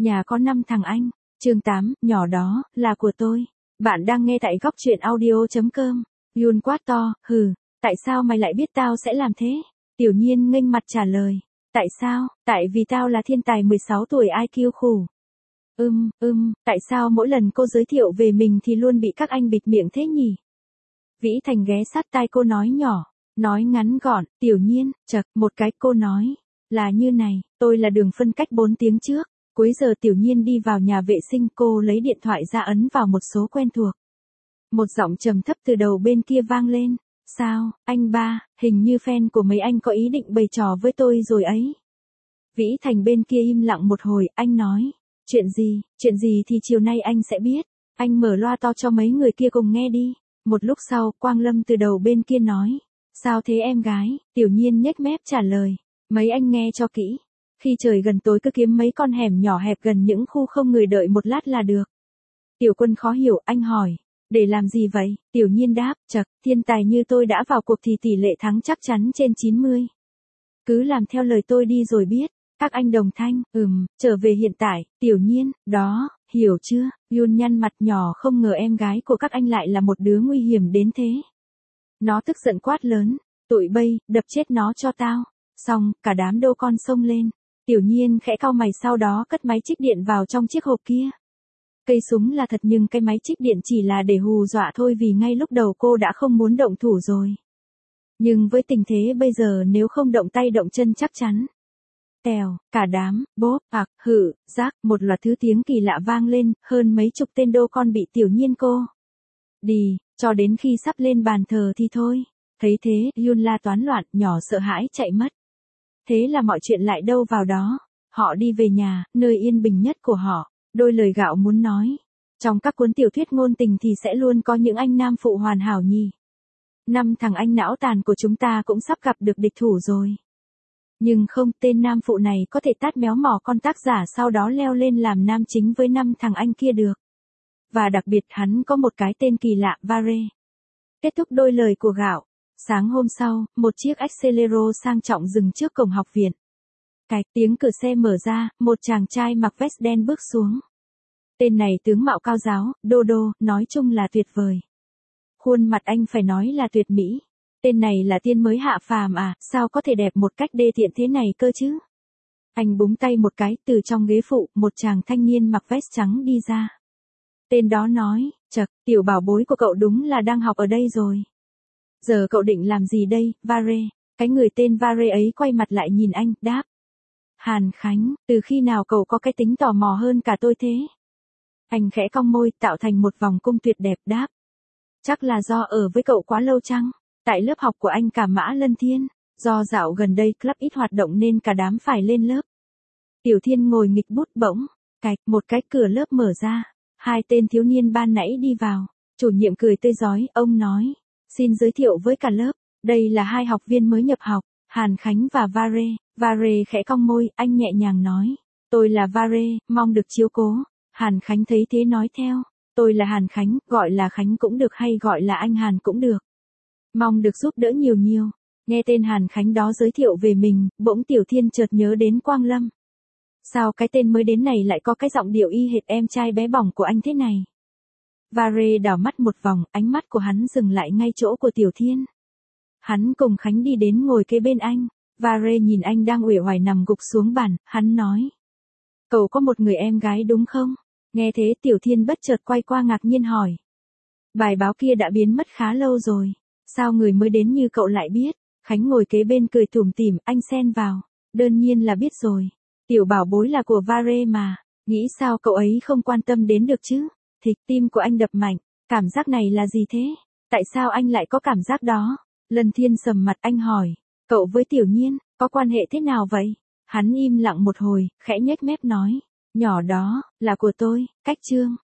Nhà có 5 thằng anh. Chương 8, nhỏ đó, là của tôi. Bạn đang nghe tại góc truyện audio.com. Yun quát to, hừ, tại sao mày lại biết tao sẽ làm thế? Tiểu Nhiên nghênh mặt trả lời. Tại sao? Tại vì tao là thiên tài 16 tuổi IQ khủng. Tại sao mỗi lần cô giới thiệu về mình thì luôn bị các anh bịt miệng thế nhỉ? Vĩ Thành ghé sát tai cô nói nhỏ, nói ngắn gọn, Tiểu Nhiên, chậc, một cái cô nói. Là như này, tôi là Đường Phân cách 4 tiếng trước. Cuối giờ Tiểu Nhiên đi vào nhà vệ sinh, cô lấy điện thoại ra ấn vào một số quen thuộc. Một giọng trầm thấp từ đầu bên kia vang lên. Sao, anh ba, hình như fan của mấy anh có ý định bày trò với tôi rồi ấy. Vĩ Thành bên kia im lặng một hồi, anh nói. Chuyện gì thì chiều nay anh sẽ biết. Anh mở loa to cho mấy người kia cùng nghe đi. Một lúc sau, Quang Lâm từ đầu bên kia nói. Sao thế em gái? Tiểu Nhiên nhếch mép trả lời. Mấy anh nghe cho kỹ. Khi trời gần tối cứ kiếm mấy con hẻm nhỏ hẹp gần những khu không người đợi một lát là được. Tiểu Quân khó hiểu, anh hỏi. Để làm gì vậy? Tiểu Nhiên đáp, chậc, thiên tài như tôi đã vào cuộc thì tỷ lệ thắng chắc chắn trên 90. Cứ làm theo lời tôi đi rồi biết. Các anh đồng thanh, trở về hiện tại, Tiểu Nhiên, đó, hiểu chưa? Yun nhăn mặt nhỏ, không ngờ em gái của các anh lại là một đứa nguy hiểm đến thế. Nó tức giận quát lớn, tụi bay, đập chết nó cho tao. Xong, cả đám đô con xông lên. Tiểu Nhiên khẽ cau mày, sau đó cất máy trích điện vào trong chiếc hộp kia. Cây súng là thật nhưng cái máy trích điện chỉ là để hù dọa thôi, vì ngay lúc đầu cô đã không muốn động thủ rồi. Nhưng với tình thế bây giờ nếu không động tay động chân chắc chắn. Tèo, cả đám, bốp, hự, rác, một loạt thứ tiếng kỳ lạ vang lên, hơn mấy chục tên đô con bị Tiểu Nhiên cô đi, cho đến khi sắp lên bàn thờ thì thôi. Thấy thế, Yun la toán loạn, nhỏ sợ hãi chạy mất. Thế là mọi chuyện lại đâu vào đó. Họ đi về nhà, nơi yên bình nhất của họ. Đôi lời gạo muốn nói. Trong các cuốn tiểu thuyết ngôn tình thì sẽ luôn có những anh nam phụ hoàn hảo nhỉ. 5 thằng anh não tàn của chúng ta cũng sắp gặp được địch thủ rồi. Nhưng không, tên nam phụ này có thể tát méo mỏ con tác giả sau đó leo lên làm nam chính với 5 thằng anh kia được. Và đặc biệt hắn có một cái tên kỳ lạ, Vare. Kết thúc đôi lời của gạo. Sáng hôm sau, một chiếc Accelero sang trọng dừng trước cổng học viện. Cạch, tiếng cửa xe mở ra, một chàng trai mặc vest đen bước xuống. Tên này tướng mạo cao giáo, đô đô, nói chung là tuyệt vời. Khuôn mặt anh phải nói là tuyệt mỹ. Tên này là tiên mới hạ phàm à, sao có thể đẹp một cách đê tiện thế này cơ chứ? Anh búng tay một cái, từ trong ghế phụ, một chàng thanh niên mặc vest trắng đi ra. Tên đó nói, chậc, tiểu bảo bối của cậu đúng là đang học ở đây rồi. Giờ cậu định làm gì đây, Vare? Cái người tên Vare ấy quay mặt lại nhìn anh, đáp. Hàn Khánh, từ khi nào cậu có cái tính tò mò hơn cả tôi thế? Anh khẽ cong môi, tạo thành một vòng cung tuyệt đẹp, đáp. Chắc là do ở với cậu quá lâu chăng? Tại lớp học của anh cả Mã Lân Thiên, do dạo gần đây club ít hoạt động nên cả đám phải lên lớp. Tiểu Thiên ngồi nghịch bút bỗng, cạch, một cái cửa lớp mở ra. 2 tên thiếu niên ban nãy đi vào. Chủ nhiệm cười tươi rói, ông nói. Xin giới thiệu với cả lớp, đây là 2 học viên mới nhập học, Hàn Khánh và Vare. Vare khẽ cong môi, anh nhẹ nhàng nói. Tôi là Vare, mong được chiếu cố. Hàn Khánh thấy thế nói theo. Tôi là Hàn Khánh, gọi là Khánh cũng được hay gọi là anh Hàn cũng được. Mong được giúp đỡ nhiều nhiều. Nghe tên Hàn Khánh đó giới thiệu về mình, bỗng Tiểu Thiên chợt nhớ đến Quang Lâm. Sao cái tên mới đến này lại có cái giọng điệu y hệt em trai bé bỏng của anh thế này? Vare đảo mắt một vòng, ánh mắt của hắn dừng lại ngay chỗ của Tiểu Thiên. Hắn cùng Khánh đi đến ngồi kế bên anh. Vare nhìn anh đang uể oải nằm gục xuống bàn, hắn nói. Cậu có một người em gái đúng không? Nghe thế Tiểu Thiên bất chợt quay qua ngạc nhiên hỏi. Bài báo kia đã biến mất khá lâu rồi. Sao người mới đến như cậu lại biết? Khánh ngồi kế bên cười tủm tỉm, anh xen vào. Đương nhiên là biết rồi. Tiểu bảo bối là của Vare mà. Nghĩ sao cậu ấy không quan tâm đến được chứ? Thịch, tim của anh đập mạnh. Cảm giác này là gì thế? Tại sao anh lại có cảm giác đó? Lân Thiên sầm mặt, anh hỏi. Cậu với Tiểu Nhiên, có quan hệ thế nào vậy? Hắn im lặng một hồi, khẽ nhếch mép nói. Nhỏ đó, là của tôi, cách chương.